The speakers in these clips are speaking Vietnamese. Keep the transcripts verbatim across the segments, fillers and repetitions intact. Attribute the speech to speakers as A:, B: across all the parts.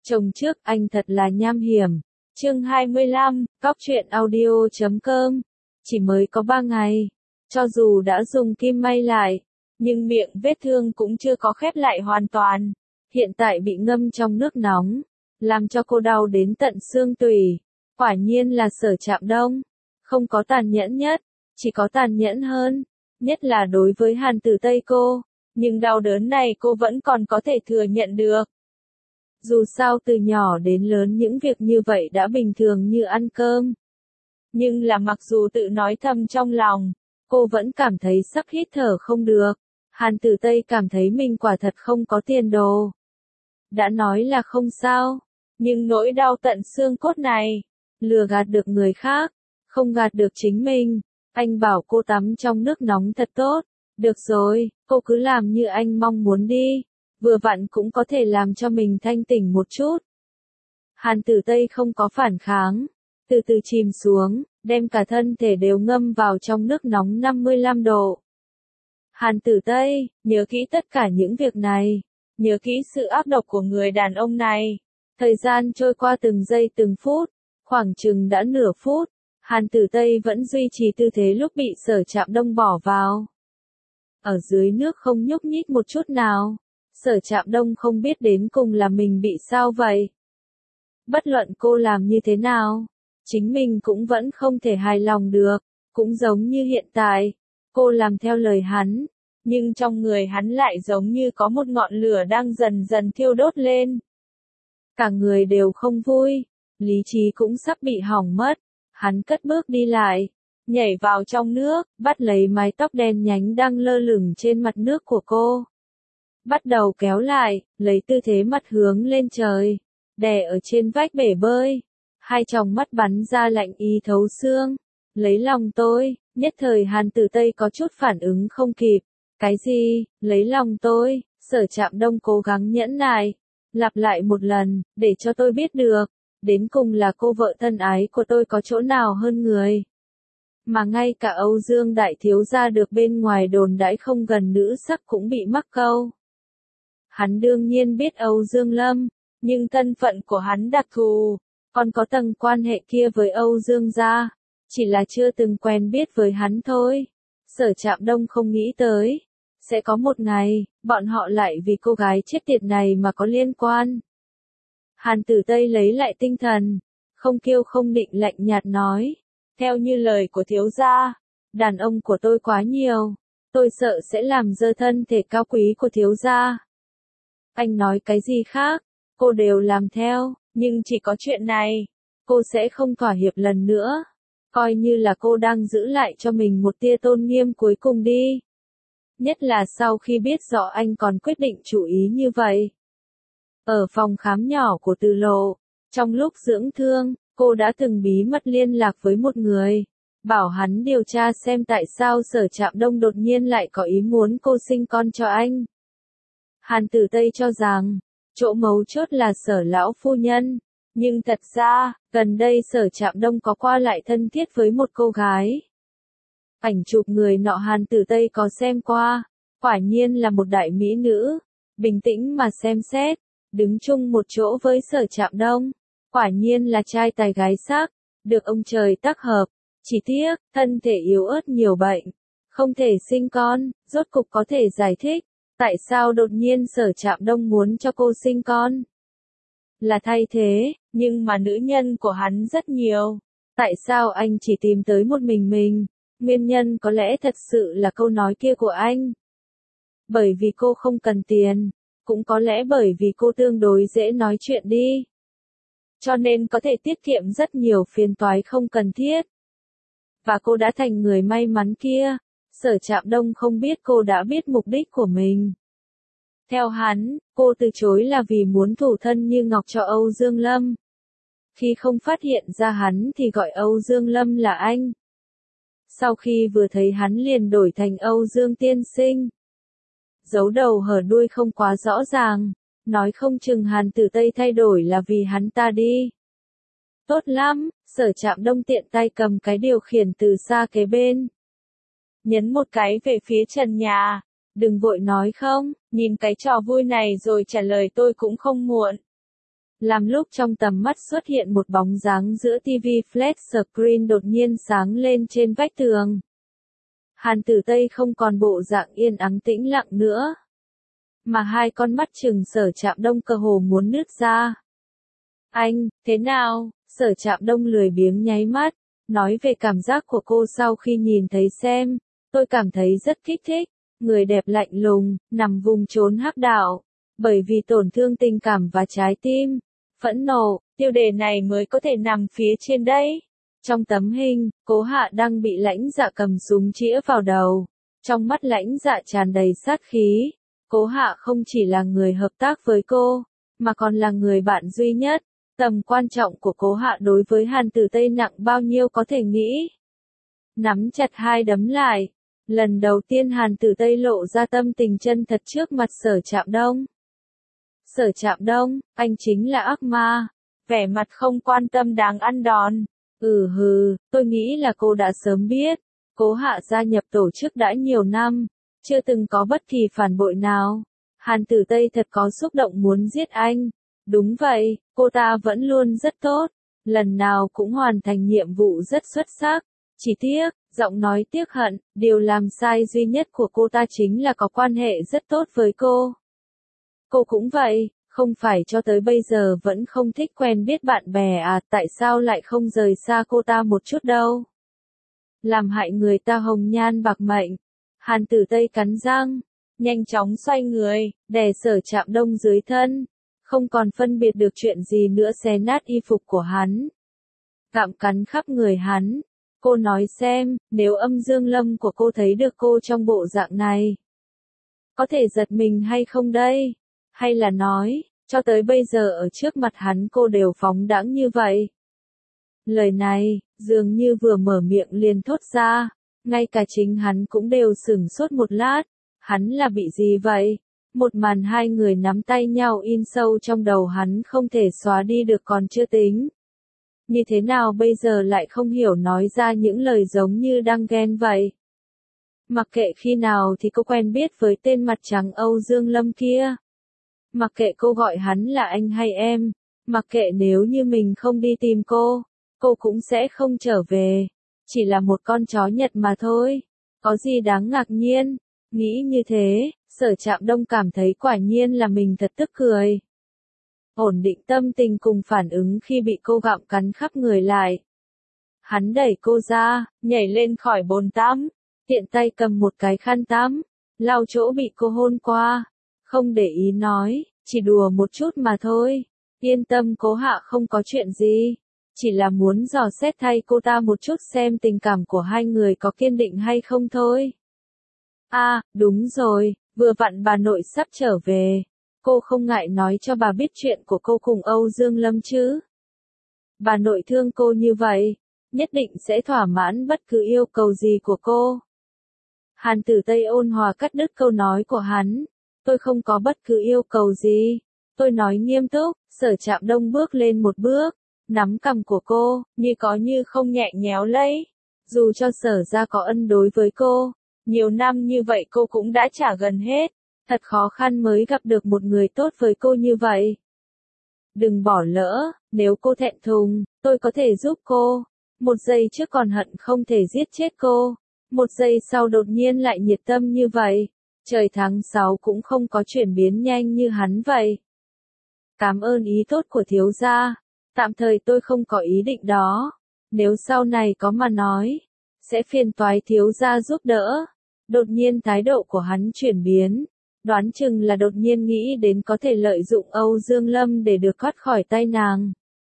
A: Chồng trước anh thật là nham hiểm. Chương hai mươi lăm, Cóc truyện audio chấm com. Chỉ mới có ba ngày, cho dù đã dùng kim may lại, nhưng miệng vết thương cũng chưa có khép lại hoàn toàn. Hiện tại bị ngâm trong nước nóng, làm cho cô đau đến tận xương tủy. Quả nhiên là Sở Trạm Đông, không có tàn nhẫn nhất, chỉ có tàn nhẫn hơn, nhất là đối với Hàn Tử Tây cô, nhưng đau đớn này cô vẫn còn có thể thừa nhận được. Dù sao từ nhỏ đến lớn những việc như vậy đã bình thường như ăn cơm. Nhưng là mặc dù tự nói thầm trong lòng, cô vẫn cảm thấy sắp hít thở không được. Hàn Tử Tây cảm thấy mình quả thật không có tiền đồ. Đã nói là không sao, nhưng nỗi đau tận xương cốt này, lừa gạt được người khác, không gạt được chính mình. Anh bảo cô tắm trong nước nóng thật tốt. Được rồi, cô cứ làm như anh mong muốn đi. Vừa vặn cũng có thể làm cho mình thanh tỉnh một chút. Hàn Tử Tây không có phản kháng, từ từ chìm xuống, đem cả thân thể đều ngâm vào trong nước nóng năm mươi lăm độ. Hàn Tử Tây, nhớ kỹ tất cả những việc này, nhớ kỹ sự ác độc của người đàn ông này. Thời gian trôi qua từng giây từng phút, khoảng chừng đã nửa phút, Hàn Tử Tây vẫn duy trì tư thế lúc bị Sở Trạm Đông bỏ vào. Ở dưới nước không nhúc nhích một chút nào. Sở Trạm Đông không biết đến cùng là mình bị sao vậy. Bất luận cô làm như thế nào, chính mình cũng vẫn không thể hài lòng được, cũng giống như hiện tại, cô làm theo lời hắn, nhưng trong người hắn lại giống như có một ngọn lửa đang dần dần thiêu đốt lên. Cả người đều không vui, lý trí cũng sắp bị hỏng mất, hắn cất bước đi lại, nhảy vào trong nước, bắt lấy mái tóc đen nhánh đang lơ lửng trên mặt nước của cô. Bắt đầu kéo lại, lấy tư thế mặt hướng lên trời, đè ở trên vách bể bơi. Hai tròng mắt bắn ra lạnh ý thấu xương. Lấy lòng tôi, nhất thời Hàn Tử Tây có chút phản ứng không kịp. Cái gì, lấy lòng tôi, Sở Trạm Đông cố gắng nhẫn nại. Lặp lại một lần, để cho tôi biết được, đến cùng là cô vợ thân ái của tôi có chỗ nào hơn người. Mà ngay cả Âu Dương Đại Thiếu gia được bên ngoài đồn đãi không gần nữ sắc cũng bị mắc câu. Hắn đương nhiên biết Âu Dương Lâm, nhưng thân phận của hắn đặc thù, còn có tầng quan hệ kia với Âu Dương gia, chỉ là chưa từng quen biết với hắn thôi. Sở Trạm Đông không nghĩ tới, sẽ có một ngày, bọn họ lại vì cô gái chết tiệt này mà có liên quan. Hàn Tử Tây lấy lại tinh thần, không kiêu không định lạnh nhạt nói, theo như lời của thiếu gia, đàn ông của tôi quá nhiều, tôi sợ sẽ làm dơ thân thể cao quý của thiếu gia. Anh nói cái gì khác, cô đều làm theo, nhưng chỉ có chuyện này, cô sẽ không thỏa hiệp lần nữa. Coi như là cô đang giữ lại cho mình một tia tôn nghiêm cuối cùng đi. Nhất là sau khi biết rõ anh còn quyết định chủ ý như vậy. Ở phòng khám nhỏ của Từ Lộ, trong lúc dưỡng thương, cô đã từng bí mật liên lạc với một người, bảo hắn điều tra xem tại sao Sở Trạm Đông đột nhiên lại có ý muốn cô sinh con cho anh. Hàn Tử Tây cho rằng, chỗ mấu chốt là Sở lão phu nhân, nhưng thật ra, gần đây Sở Trạm Đông có qua lại thân thiết với một cô gái. Ảnh chụp người nọ Hàn Tử Tây có xem qua, quả nhiên là một đại mỹ nữ, bình tĩnh mà xem xét, đứng chung một chỗ với Sở Trạm Đông, quả nhiên là trai tài gái sắc, được ông trời tác hợp, chỉ tiếc, thân thể yếu ớt nhiều bệnh, không thể sinh con, rốt cục có thể giải thích. Tại sao đột nhiên Sở Trạm Đông muốn cho cô sinh con? Là thay thế, nhưng mà nữ nhân của hắn rất nhiều. Tại sao anh chỉ tìm tới một mình mình? Nguyên nhân có lẽ thật sự là câu nói kia của anh. Bởi vì cô không cần tiền, cũng có lẽ bởi vì cô tương đối dễ nói chuyện đi. Cho nên có thể tiết kiệm rất nhiều phiền toái không cần thiết. Và cô đã thành người may mắn kia. Sở Trạm Đông không biết cô đã biết mục đích của mình. Theo hắn, cô từ chối là vì muốn thủ thân như ngọc cho Âu Dương Lâm. Khi không phát hiện ra hắn thì gọi Âu Dương Lâm là anh. Sau khi vừa thấy hắn liền đổi thành Âu Dương tiên sinh. Giấu đầu hở đuôi không quá rõ ràng, nói không chừng Hàn Tử Tây thay đổi là vì hắn ta đi. Tốt lắm, Sở Trạm Đông tiện tay cầm cái điều khiển từ xa kế bên. Nhấn một cái về phía trần nhà, đừng vội nói không, nhìn cái trò vui này rồi trả lời tôi cũng không muộn. Làm lúc trong tầm mắt xuất hiện một bóng dáng giữa ti vi flat screen đột nhiên sáng lên trên vách tường. Hàn Tử Tây không còn bộ dạng yên ắng tĩnh lặng nữa, mà hai con mắt trừng Sở Trạm Đông cơ hồ muốn nứt ra. Anh, thế nào? Sở Trạm Đông lười biếng nháy mắt, nói về cảm giác của cô sau khi nhìn thấy xem, tôi cảm thấy rất kích thích, người đẹp lạnh lùng, nằm vùng trốn hắc đạo, bởi vì tổn thương tình cảm và trái tim, phẫn nộ, tiêu đề này mới có thể nằm phía trên đây. Trong tấm hình, Cố Hạ đang bị Lãnh Dạ cầm súng chĩa vào đầu, trong mắt Lãnh Dạ tràn đầy sát khí. Cố Hạ không chỉ là người hợp tác với cô, mà còn là người bạn duy nhất. Tầm quan trọng của Cố Hạ đối với Hàn Tử Tây nặng bao nhiêu có thể nghĩ. Nắm chặt hai đấm lại, lần đầu tiên Hàn Tử Tây lộ ra tâm tình chân thật trước mặt Sở Trạm Đông. Sở Trạm Đông, anh chính là ác ma. Vẻ mặt không quan tâm đáng ăn đòn. Ừ hừ, tôi nghĩ là cô đã sớm biết. Cố Hạ gia nhập tổ chức đã nhiều năm, chưa từng có bất kỳ phản bội nào. Hàn Tử Tây thật có xúc động muốn giết anh. Đúng vậy, cô ta vẫn luôn rất tốt, lần nào cũng hoàn thành nhiệm vụ rất xuất sắc. Chỉ tiếc, giọng nói tiếc hận, điều làm sai duy nhất của cô ta chính là có quan hệ rất tốt với cô. Cô cũng vậy, không phải cho tới bây giờ vẫn không thích quen biết bạn bè à, tại sao lại không rời xa cô ta một chút đâu. Làm hại người ta hồng nhan bạc mệnh. Hàn Tử Tây cắn răng, nhanh chóng xoay người, đè Sở Trạm Đông dưới thân. Không còn phân biệt được chuyện gì nữa, xé nát y phục của hắn, gặm cắn khắp người hắn. Cô nói xem, nếu Âm Dương Lâm của cô thấy được cô trong bộ dạng này, có thể giật mình hay không đây? Hay là nói, cho tới bây giờ ở trước mặt hắn cô đều phóng đãng như vậy? Lời này, dường như vừa mở miệng liền thốt ra, ngay cả chính hắn cũng đều sửng sốt một lát. Hắn là bị gì vậy? Một màn hai người nắm tay nhau in sâu trong đầu hắn không thể xóa đi được còn chưa tính. Như thế nào bây giờ lại không hiểu nói ra những lời giống như đang ghen vậy? Mặc kệ khi nào thì cô quen biết với tên mặt trắng Âu Dương Lâm kia. Mặc kệ cô gọi hắn là anh hay em. Mặc kệ nếu như mình không đi tìm cô, cô cũng sẽ không trở về. Chỉ là một con chó Nhật mà thôi. Có gì đáng ngạc nhiên? Nghĩ như thế, Sở Trạm Đông cảm thấy quả nhiên là mình thật tức cười. Ổn định tâm tình cùng phản ứng khi bị cô gặm cắn khắp người lại. Hắn đẩy cô ra, nhảy lên khỏi bồn tắm, tiện tay cầm một cái khăn tắm, lau chỗ bị cô hôn qua. Không để ý nói, chỉ đùa một chút mà thôi. Yên tâm, Cố Hạ không có chuyện gì. Chỉ là muốn dò xét thay cô ta một chút xem tình cảm của hai người có kiên định hay không thôi. À, đúng rồi, vừa vặn bà nội sắp trở về. Cô không ngại nói cho bà biết chuyện của cô cùng Âu Dương Lâm chứ? Bà nội thương cô như vậy, nhất định sẽ thỏa mãn bất cứ yêu cầu gì của cô. Hàn Tử Tây ôn hòa cắt đứt câu nói của hắn. Tôi không có bất cứ yêu cầu gì. Tôi nói nghiêm túc. Sở Trạm Đông bước lên một bước, nắm cằm của cô, như có như không nhẹ nhéo lấy. Dù cho Sở gia có ân đối với cô, nhiều năm như vậy cô cũng đã trả gần hết. Thật khó khăn mới gặp được một người tốt với cô như vậy. Đừng bỏ lỡ, nếu cô thẹn thùng, tôi có thể giúp cô. Một giây trước còn hận không thể giết chết cô. Một giây sau đột nhiên lại nhiệt tâm như vậy. Trời tháng sáu cũng không có chuyển biến nhanh như hắn vậy. Cảm ơn ý tốt của thiếu gia. Tạm thời tôi không có ý định đó. Nếu sau này có mà nói, sẽ phiền toái thiếu gia giúp đỡ. Đột nhiên thái độ của hắn chuyển biến. Đoán chừng là đột nhiên nghĩ đến có thể lợi dụng Âu Dương Lâm để được thoát khỏi tay nàng.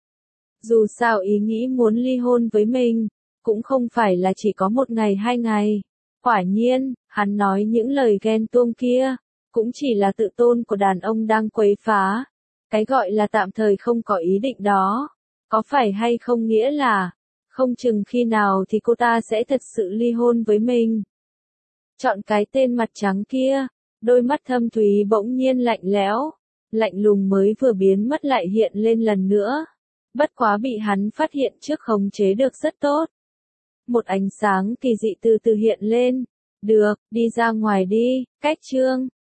A: Dù sao ý nghĩ muốn ly hôn với mình, cũng không phải là chỉ có một ngày hai ngày. Quả nhiên, hắn nói những lời ghen tuông kia, cũng chỉ là tự tôn của đàn ông đang quấy phá. Cái gọi là tạm thời không có ý định đó, có phải hay không nghĩa là, không chừng khi nào thì cô ta sẽ thật sự ly hôn với mình. Chọn cái tên mặt trắng kia, đôi mắt thâm thúy bỗng nhiên lạnh lẽo, lạnh lùng mới vừa biến mất lại hiện lên lần nữa. Bất quá bị hắn phát hiện trước khống chế được rất tốt. Một ánh sáng kỳ dị từ từ hiện lên. Được, đi ra ngoài đi, cách chương.